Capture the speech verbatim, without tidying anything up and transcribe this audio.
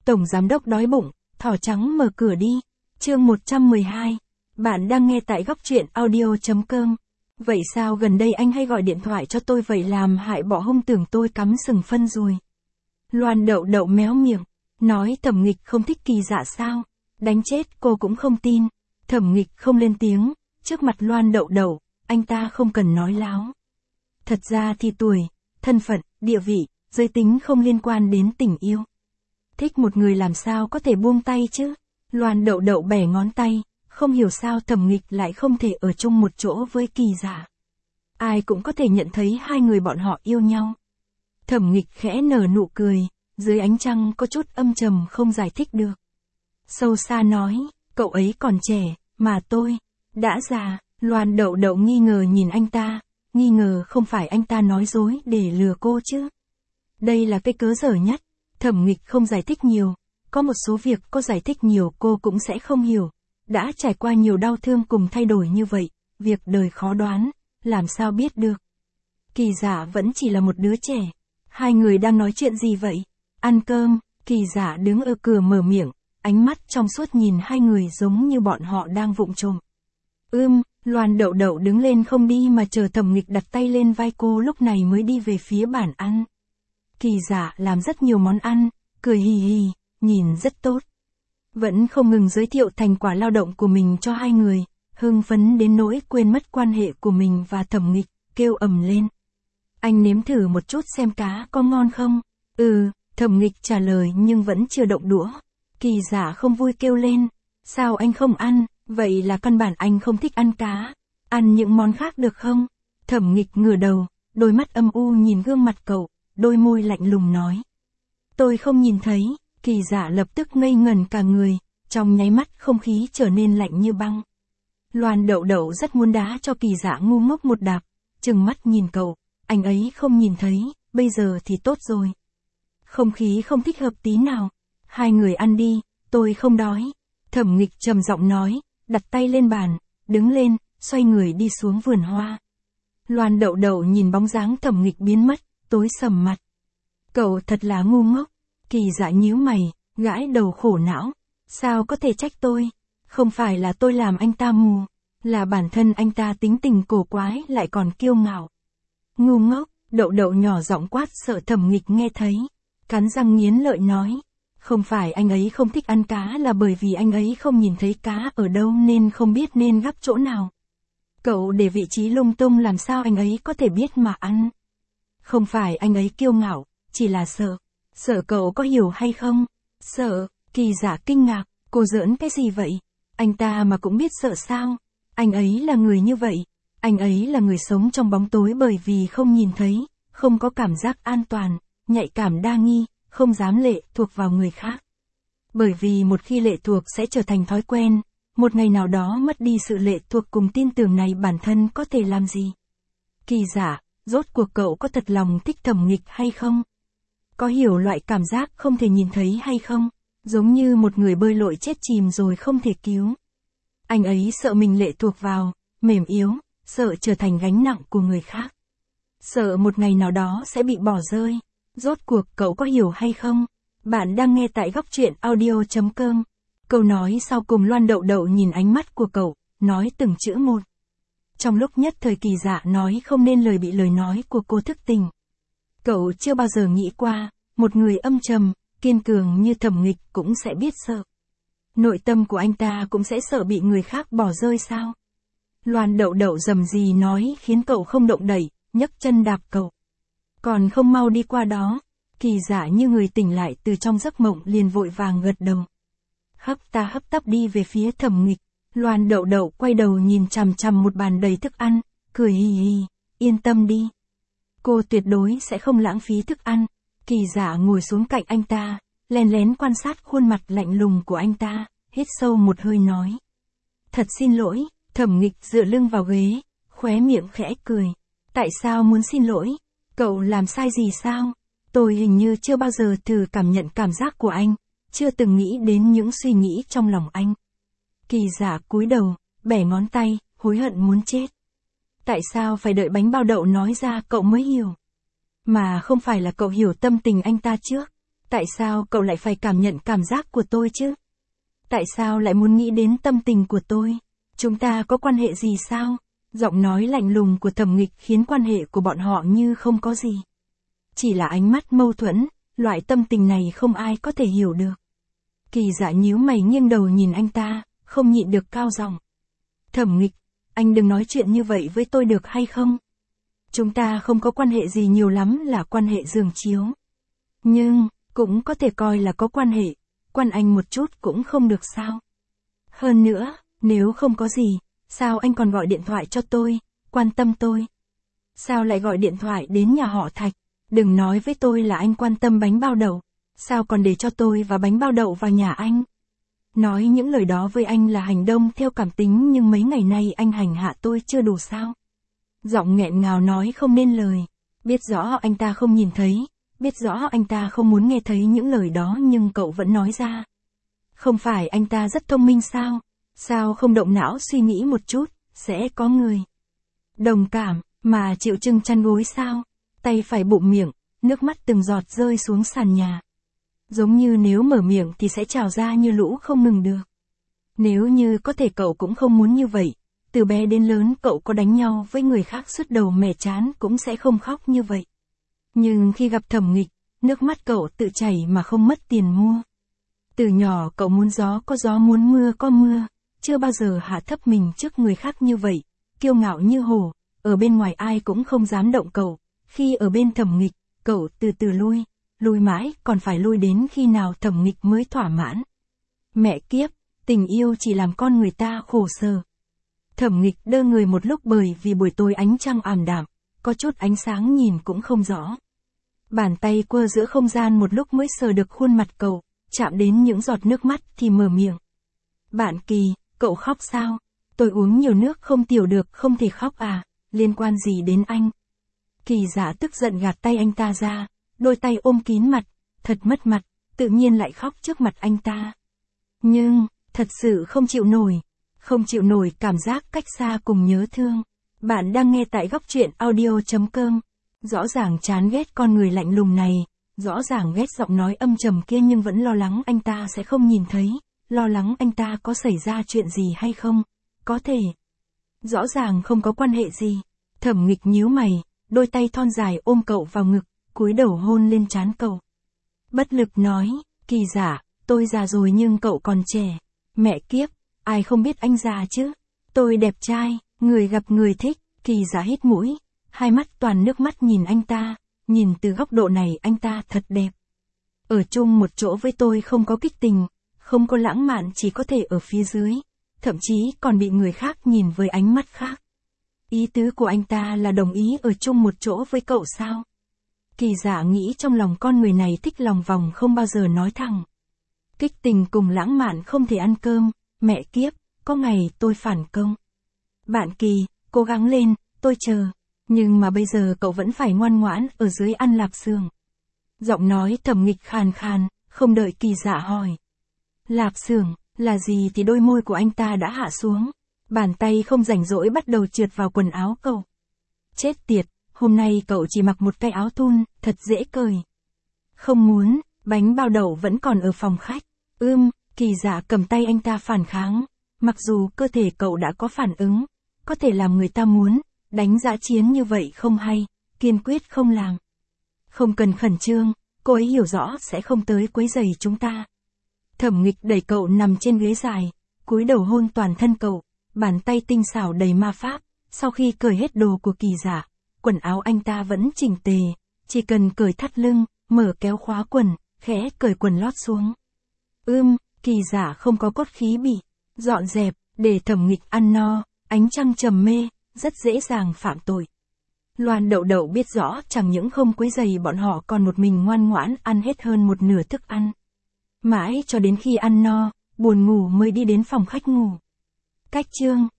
Tổng giám đốc đói bụng, thỏ trắng mở cửa đi. Chương một trăm mười hai. Bạn đang nghe tại góc truyện audio chấm com. Vậy sao gần đây anh hay gọi điện thoại cho tôi vậy, làm hại bỏ hung tưởng tôi cắm sừng phân rồi. Loan Đậu Đậu méo miệng, nói Thẩm Nghịch không thích Kỳ Dạ sao? Đánh chết cô cũng không tin. Thẩm Nghịch không lên tiếng, trước mặt Loan Đậu Đậu, anh ta không cần nói láo. Thật ra thì tuổi, thân phận, địa vị, giới tính không liên quan đến tình yêu. Thích một người làm sao có thể buông tay chứ? Loan Đậu Đậu bẻ ngón tay, không hiểu sao Thẩm Nghịch lại không thể ở chung một chỗ với Kỳ Dạ. Ai cũng có thể nhận thấy hai người bọn họ yêu nhau. Thẩm Nghịch khẽ nở nụ cười, dưới ánh trăng có chút âm trầm không giải thích được. Sâu xa nói, cậu ấy còn trẻ, mà tôi đã già. Loan Đậu Đậu nghi ngờ nhìn anh ta, nghi ngờ không phải anh ta nói dối để lừa cô chứ. Đây là cái cớ dở nhất. Thẩm Nghịch không giải thích nhiều, có một số việc cô giải thích nhiều cô cũng sẽ không hiểu. Đã trải qua nhiều đau thương cùng thay đổi như vậy, việc đời khó đoán, làm sao biết được. Kỳ Dạ vẫn chỉ là một đứa trẻ. Hai người đang nói chuyện gì vậy? Ăn cơm. Kỳ Dạ đứng ở cửa mở miệng, ánh mắt trong suốt nhìn hai người giống như bọn họ đang vụng trộm. Ưm, Loan Đậu Đậu đứng lên không đi mà chờ Thẩm Nghịch đặt tay lên vai cô, lúc này mới đi về phía bàn ăn. Kỳ Dạ làm rất nhiều món ăn, cười hì hì, nhìn rất tốt. Vẫn không ngừng giới thiệu thành quả lao động của mình cho hai người, hưng phấn đến nỗi quên mất quan hệ của mình và Thẩm Nghịch, kêu ầm lên. Anh nếm thử một chút xem cá có ngon không? Ừ, Thẩm Nghịch trả lời nhưng vẫn chưa động đũa. Kỳ Dạ không vui kêu lên, sao anh không ăn, vậy là căn bản anh không thích ăn cá. Ăn những món khác được không? Thẩm Nghịch ngửa đầu, đôi mắt âm u nhìn gương mặt cậu, đôi môi lạnh lùng nói. Tôi không nhìn thấy. Kỳ Dạ lập tức ngây ngẩn cả người, trong nháy mắt không khí trở nên lạnh như băng. Loan Đậu Đậu rất muốn đá cho Kỳ Dạ ngu ngốc một đạp, trừng mắt nhìn cậu, anh ấy không nhìn thấy, bây giờ thì tốt rồi. Không khí không thích hợp tí nào. Hai người ăn đi, tôi không đói. Thẩm Nghịch trầm giọng nói, đặt tay lên bàn, đứng lên, xoay người đi xuống vườn hoa. Loan Đậu Đậu nhìn bóng dáng Thẩm Nghịch biến mất, tối sầm mặt. Cậu thật là ngu ngốc. Kỳ Dạ nhíu mày, gãi đầu khổ não. Sao có thể trách tôi? Không phải là tôi làm anh ta mù, là bản thân anh ta tính tình cổ quái lại còn kiêu ngạo. Ngu ngốc. Đậu Đậu nhỏ giọng quát sợ Thẩm Nghịch nghe thấy. Cắn răng nghiến lợi nói. Không phải anh ấy không thích ăn cá, là bởi vì anh ấy không nhìn thấy cá ở đâu nên không biết nên gắp chỗ nào. Cậu để vị trí lung tung làm sao anh ấy có thể biết mà ăn. Không phải anh ấy kiêu ngạo, chỉ là sợ. Sợ cậu có hiểu hay không? Sợ. Kỳ Dạ kinh ngạc, cô giỡn cái gì vậy? Anh ta mà cũng biết sợ sao? Anh ấy là người như vậy. Anh ấy là người sống trong bóng tối bởi vì không nhìn thấy, không có cảm giác an toàn, nhạy cảm đa nghi, không dám lệ thuộc vào người khác. Bởi vì một khi lệ thuộc sẽ trở thành thói quen, một ngày nào đó mất đi sự lệ thuộc cùng tin tưởng này bản thân có thể làm gì? Kỳ Dạ, rốt cuộc cậu có thật lòng thích Thẩm Nghịch hay không? Có hiểu loại cảm giác không thể nhìn thấy hay không? Giống như một người bơi lội chết chìm rồi không thể cứu. Anh ấy sợ mình lệ thuộc vào, mềm yếu, sợ trở thành gánh nặng của người khác. Sợ một ngày nào đó sẽ bị bỏ rơi. Rốt cuộc cậu có hiểu hay không? Bạn đang nghe tại góc truyện audio chấm com. Câu nói sau cùng Loan Đậu Đậu nhìn ánh mắt của cậu, nói từng chữ một. Trong lúc nhất thời Kỳ Dạ nói không nên lời bị lời nói của cô thức tỉnh. Cậu chưa bao giờ nghĩ qua, một người âm trầm, kiên cường như Thẩm Nghịch cũng sẽ biết sợ. Nội tâm của anh ta cũng sẽ sợ bị người khác bỏ rơi sao? Loan Đậu Đậu rầm rì nói khiến cậu không động đậy, nhấc chân đạp cậu. Còn không mau đi qua đó. Kỳ Dạ như người tỉnh lại từ trong giấc mộng liền vội vàng gật đầu. Hấp ta hấp tấp đi về phía Thẩm Nghịch. Loan Đậu Đậu quay đầu nhìn chằm chằm một bàn đầy thức ăn, cười hì hì, yên tâm đi. Cô tuyệt đối sẽ không lãng phí thức ăn. Kỳ Dạ ngồi xuống cạnh anh ta, lén lén quan sát khuôn mặt lạnh lùng của anh ta, hít sâu một hơi nói. Thật xin lỗi. Thẩm Nghịch dựa lưng vào ghế, khóe miệng khẽ cười. Tại sao muốn xin lỗi? Cậu làm sai gì sao? Tôi hình như chưa bao giờ thử cảm nhận cảm giác của anh, chưa từng nghĩ đến những suy nghĩ trong lòng anh. Kỳ Dạ cúi đầu, bẻ ngón tay, hối hận muốn chết. Tại sao phải đợi bánh bao đậu nói ra cậu mới hiểu? Mà không phải là cậu hiểu tâm tình anh ta trước. Tại sao cậu lại phải cảm nhận cảm giác của tôi chứ? Tại sao lại muốn nghĩ đến tâm tình của tôi? Chúng ta có quan hệ gì sao? Giọng nói lạnh lùng của Thẩm Nghịch khiến quan hệ của bọn họ như không có gì. Chỉ là ánh mắt mâu thuẫn, loại tâm tình này không ai có thể hiểu được. Kỳ Dạ nhíu mày nghiêng đầu nhìn anh ta, không nhịn được cao giọng. Thẩm Nghịch, anh đừng nói chuyện như vậy với tôi được hay không? Chúng ta không có quan hệ gì, nhiều lắm là quan hệ giường chiếu. Nhưng, cũng có thể coi là có quan hệ, quan anh một chút cũng không được sao? Hơn nữa, nếu không có gì, sao anh còn gọi điện thoại cho tôi, quan tâm tôi? Sao lại gọi điện thoại đến nhà họ Thạch? Đừng nói với tôi là anh quan tâm bánh bao đậu. Sao còn để cho tôi và bánh bao đậu vào nhà anh? Nói những lời đó với anh là hành động theo cảm tính, nhưng mấy ngày nay anh hành hạ tôi chưa đủ sao? Giọng nghẹn ngào nói không nên lời. Biết rõ anh ta không nhìn thấy, biết rõ anh ta không muốn nghe thấy những lời đó, nhưng cậu vẫn nói ra. Không phải anh ta rất thông minh sao? Sao không động não suy nghĩ một chút, sẽ có người đồng cảm, mà chịu chưng chăn gối sao? Tay phải bụng miệng, nước mắt từng giọt rơi xuống sàn nhà. Giống như nếu mở miệng thì sẽ trào ra như lũ không ngừng được. Nếu như có thể cậu cũng không muốn như vậy. Từ bé đến lớn cậu có đánh nhau với người khác suốt đầu mẻ chán cũng sẽ không khóc như vậy. Nhưng khi gặp Thẩm Nghịch, nước mắt cậu tự chảy mà không mất tiền mua. Từ nhỏ cậu muốn gió có gió, muốn mưa có mưa, chưa bao giờ hạ thấp mình trước người khác như vậy, kiêu ngạo như hổ, ở bên ngoài ai cũng không dám động cậu. Khi ở bên Thẩm Nghịch, cậu từ từ lui, lui mãi, còn phải lui đến khi nào Thẩm Nghịch mới thỏa mãn. Mẹ kiếp, tình yêu chỉ làm con người ta khổ sở. Thẩm Nghịch đơ người một lúc bởi vì buổi tối ánh trăng ảm đạm, có chút ánh sáng nhìn cũng không rõ. Bàn tay quơ giữa không gian một lúc mới sờ được khuôn mặt cậu, chạm đến những giọt nước mắt thì mở miệng. Bạn Kỳ, cậu khóc sao? Tôi uống nhiều nước không tiểu được, không thể khóc à, liên quan gì đến anh? Kỳ Dạ tức giận gạt tay anh ta ra, đôi tay ôm kín mặt, thật mất mặt, tự nhiên lại khóc trước mặt anh ta. Nhưng, thật sự không chịu nổi, không chịu nổi cảm giác cách xa cùng nhớ thương. Bạn đang nghe tại góc truyện audio chấm com. Rõ ràng chán ghét con người lạnh lùng này, rõ ràng ghét giọng nói âm trầm kia, nhưng vẫn lo lắng anh ta sẽ không nhìn thấy, lo lắng anh ta có xảy ra chuyện gì hay không, có thể. Rõ ràng không có quan hệ gì. Thẩm Nghịch nhíu mày, đôi tay thon dài ôm cậu vào ngực, cúi đầu hôn lên trán cậu. Bất lực nói, Kỳ Dạ, tôi già rồi nhưng cậu còn trẻ. Mẹ kiếp, ai không biết anh già chứ? Tôi đẹp trai, người gặp người thích. Kỳ Dạ hít mũi, hai mắt toàn nước mắt nhìn anh ta, nhìn từ góc độ này anh ta thật đẹp. Ở chung một chỗ với tôi không có kích tình, không có lãng mạn, chỉ có thể ở phía dưới, thậm chí còn bị người khác nhìn với ánh mắt khác. Ý tứ của anh ta là đồng ý ở chung một chỗ với cậu sao? Kỳ Dạ nghĩ trong lòng con người này thích lòng vòng, không bao giờ nói thẳng. Kích tình cùng lãng mạn không thể ăn cơm, mẹ kiếp, có ngày tôi phản công. Bạn Kỳ, cố gắng lên, tôi chờ. Nhưng mà bây giờ cậu vẫn phải ngoan ngoãn ở dưới ăn lạp xưởng. Giọng nói Thẩm Nghịch khàn khàn, không đợi Kỳ Dạ hỏi. Lạp xưởng, là gì thì đôi môi của anh ta đã hạ xuống. Bàn tay không rảnh rỗi bắt đầu trượt vào quần áo cậu. Chết tiệt, hôm nay cậu chỉ mặc một cái áo thun, thật dễ cởi. Không muốn, bánh bao đậu vẫn còn ở phòng khách. Ưm, Kỳ Dạ cầm tay anh ta phản kháng. Mặc dù cơ thể cậu đã có phản ứng, có thể làm người ta muốn đánh dã chiến như vậy không hay, kiên quyết không làm. Không cần khẩn trương, cô ấy hiểu rõ sẽ không tới quấy rầy chúng ta. Thẩm Nghịch đẩy cậu nằm trên ghế dài, cúi đầu hôn toàn thân cậu, bàn tay tinh xảo đầy ma pháp. Sau khi cởi hết đồ của Kỳ Dạ, quần áo anh ta vẫn chỉnh tề, chỉ cần cởi thắt lưng, mở kéo khóa quần, khẽ cởi quần lót xuống. Ưm, Kỳ Dạ không có cốt khí bị dọn dẹp, để Thẩm Nghịch ăn no, ánh trăng trầm mê, rất dễ dàng phạm tội. Loan Đậu Đậu biết rõ chẳng những không quấy rầy bọn họ còn một mình ngoan ngoãn ăn hết hơn một nửa thức ăn. Mãi cho đến khi ăn no, buồn ngủ mới đi đến phòng khách ngủ. Cách chương